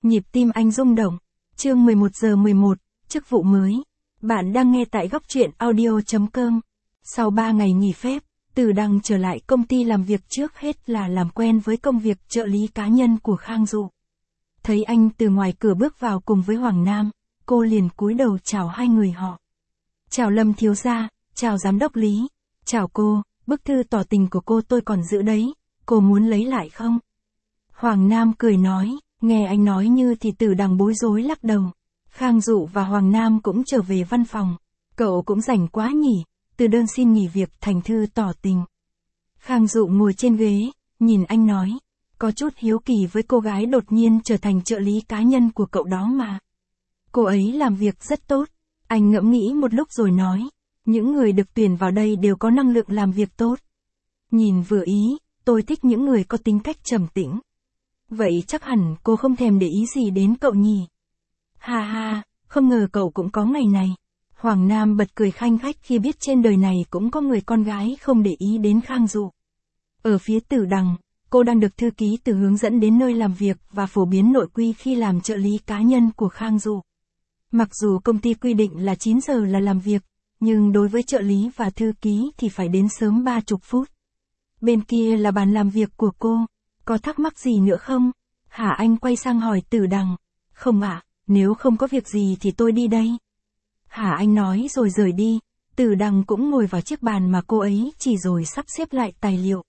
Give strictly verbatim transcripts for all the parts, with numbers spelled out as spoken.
Nhịp tim anh rung động. Chương mười một giờ mười một, chức vụ mới. Bạn đang nghe tại góc truyện audio chấm com. Sau ba ngày nghỉ phép, Từ Đằng trở lại công ty làm việc trước hết là làm quen với công việc trợ lý cá nhân của Khang Dụ. Thấy anh từ ngoài cửa bước vào cùng với Hoàng Nam, cô liền cúi đầu chào hai người họ. Chào Lâm thiếu gia, chào giám đốc Lý, chào cô, bức thư tỏ tình của cô tôi còn giữ đấy, cô muốn lấy lại không? Hoàng Nam cười nói, nghe anh nói như thì Từ Đằng bối rối lắc đầu. Khang Dụ và Hoàng Nam cũng trở về văn phòng. Cậu cũng rảnh quá nhỉ, từ đơn xin nghỉ việc thành thư tỏ tình. Khang Dụ ngồi trên ghế, nhìn anh nói, có chút hiếu kỳ với cô gái đột nhiên trở thành trợ lý cá nhân của cậu đó mà. Cô ấy làm việc rất tốt. Anh ngẫm nghĩ một lúc rồi nói, những người được tuyển vào đây đều có năng lượng làm việc tốt. Nhìn vừa ý, tôi thích những người có tính cách trầm tĩnh. Vậy chắc hẳn cô không thèm để ý gì đến cậu nhỉ? Ha ha, không ngờ cậu cũng có ngày này. Hoàng Nam bật cười khanh khách khi biết trên đời này cũng có người con gái không để ý đến Khang Dụ. Ở phía Từ Đằng, cô đang được thư ký Từ hướng dẫn đến nơi làm việc và phổ biến nội quy khi làm trợ lý cá nhân của Khang Dụ. Mặc dù công ty quy định là chín giờ là làm việc, nhưng đối với trợ lý và thư ký thì phải đến sớm ba mươi phút. Bên kia là bàn làm việc của cô, có thắc mắc gì nữa không? Hả? Anh quay sang hỏi Từ Đằng. Không ạ, à, nếu không có việc gì thì tôi đi đây. Hả? Anh nói rồi rời đi. Từ Đằng cũng ngồi vào chiếc bàn mà cô ấy chỉ rồi sắp xếp lại tài liệu.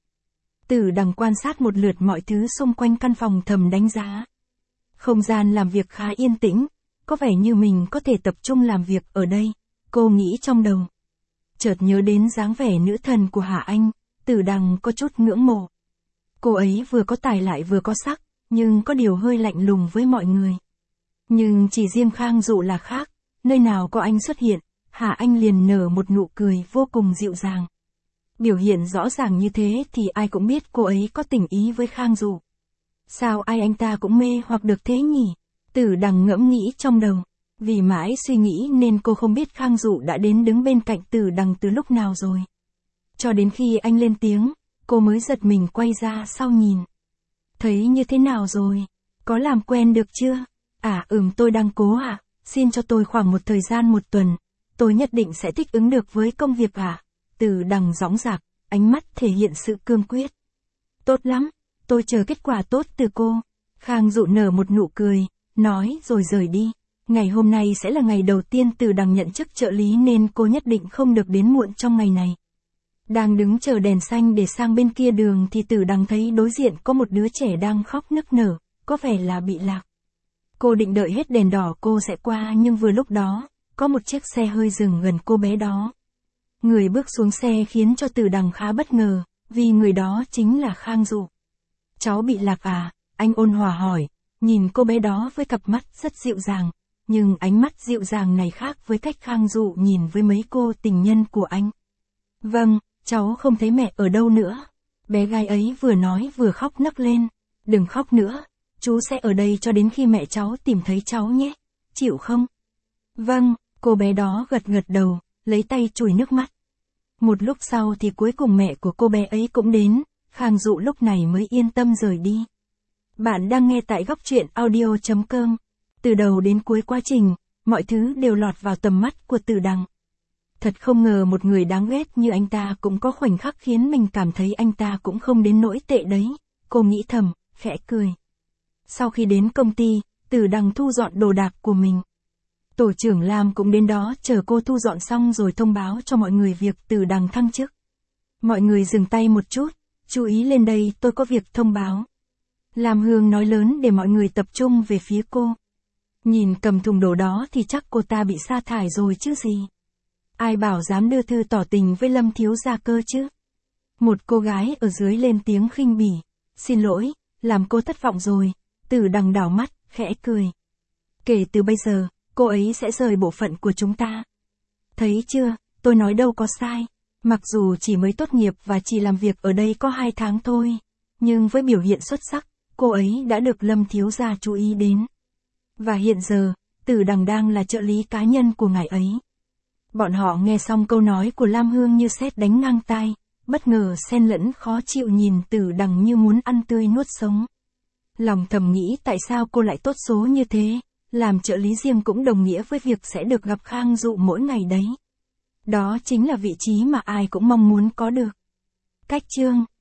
Từ Đằng quan sát một lượt mọi thứ xung quanh căn phòng thầm đánh giá. Không gian làm việc khá yên tĩnh, có vẻ như mình có thể tập trung làm việc ở đây, cô nghĩ trong đầu. Chợt nhớ đến dáng vẻ nữ thần của Hà Anh, Từ Đằng có chút ngưỡng mộ. Cô ấy vừa có tài lại vừa có sắc, nhưng có điều hơi lạnh lùng với mọi người. Nhưng chỉ riêng Khang Dụ là khác, nơi nào có anh xuất hiện, Hà Anh liền nở một nụ cười vô cùng dịu dàng. Biểu hiện rõ ràng như thế thì ai cũng biết cô ấy có tình ý với Khang Dụ. Sao ai anh ta cũng mê hoặc được thế nhỉ? Từ Đằng ngẫm nghĩ trong đầu. Vì mãi suy nghĩ nên cô không biết Khang Dụ đã đến đứng bên cạnh Từ Đằng từ lúc nào rồi. Cho đến khi anh lên tiếng, cô mới giật mình quay ra sau nhìn. Thấy như thế nào rồi? Có làm quen được chưa? À ừm tôi đang cố ạ, à? Xin cho tôi khoảng một thời gian một tuần. Tôi nhất định sẽ thích ứng được với công việc ạ. À? Từ Đằng dõng dạc, ánh mắt thể hiện sự cương quyết. Tốt lắm, tôi chờ kết quả tốt từ cô. Khang Dụ nở một nụ cười, nói rồi rời đi. Ngày hôm nay sẽ là ngày đầu tiên Từ Đằng nhận chức trợ lý nên cô nhất định không được đến muộn trong ngày này. Đang đứng chờ đèn xanh để sang bên kia đường thì Từ Đằng thấy đối diện có một đứa trẻ đang khóc nức nở, có vẻ là bị lạc. Cô định đợi hết đèn đỏ cô sẽ qua nhưng vừa lúc đó, có một chiếc xe hơi dừng gần cô bé đó. Người bước xuống xe khiến cho Từ Đằng khá bất ngờ, vì người đó chính là Khang Dụ. Cháu bị lạc à? Anh ôn hòa hỏi, nhìn cô bé đó với cặp mắt rất dịu dàng, nhưng ánh mắt dịu dàng này khác với cách Khang Dụ nhìn với mấy cô tình nhân của anh. Vâng, cháu không thấy mẹ ở đâu nữa. Bé gái ấy vừa nói vừa khóc nấc lên. Đừng khóc nữa, chú sẽ ở đây cho đến khi mẹ cháu tìm thấy cháu nhé, chịu không? Vâng, cô bé đó gật gật đầu, lấy tay chùi nước mắt. Một lúc sau thì cuối cùng mẹ của cô bé ấy cũng đến, Khang Dụ lúc này mới yên tâm rời đi. Bạn đang nghe tại góc truyện audio chấm com. Từ đầu đến cuối quá trình, mọi thứ đều lọt vào tầm mắt của Từ Đằng. Thật không ngờ một người đáng ghét như anh ta cũng có khoảnh khắc khiến mình cảm thấy anh ta cũng không đến nỗi tệ đấy, cô nghĩ thầm, khẽ cười. Sau khi đến công ty, Từ Đằng thu dọn đồ đạc của mình. Tổ trưởng Lam cũng đến đó chờ cô thu dọn xong rồi thông báo cho mọi người việc Từ Đằng thăng chức. Mọi người dừng tay một chút, chú ý lên đây tôi có việc thông báo. Lam Hương nói lớn để mọi người tập trung về phía cô. Nhìn cầm thùng đồ đó thì chắc cô ta bị sa thải rồi chứ gì. Ai bảo dám đưa thư tỏ tình với Lâm thiếu gia cơ chứ? Một cô gái ở dưới lên tiếng khinh bỉ. Xin lỗi, làm cô thất vọng rồi. Từ Đằng đảo mắt, khẽ cười. Kể từ bây giờ, cô ấy sẽ rời bộ phận của chúng ta. Thấy chưa, tôi nói đâu có sai. Mặc dù chỉ mới tốt nghiệp và chỉ làm việc ở đây có hai tháng thôi, nhưng với biểu hiện xuất sắc, cô ấy đã được Lâm thiếu gia chú ý đến. Và hiện giờ, Từ Đằng đang là trợ lý cá nhân của ngài ấy. Bọn họ nghe xong câu nói của Lam Hương như sét đánh ngang tai, bất ngờ xen lẫn khó chịu nhìn Từ Đằng như muốn ăn tươi nuốt sống. Lòng thầm nghĩ tại sao cô lại tốt số như thế, làm trợ lý riêng cũng đồng nghĩa với việc sẽ được gặp Khang Dụ mỗi ngày đấy. Đó chính là vị trí mà ai cũng mong muốn có được. Cách chương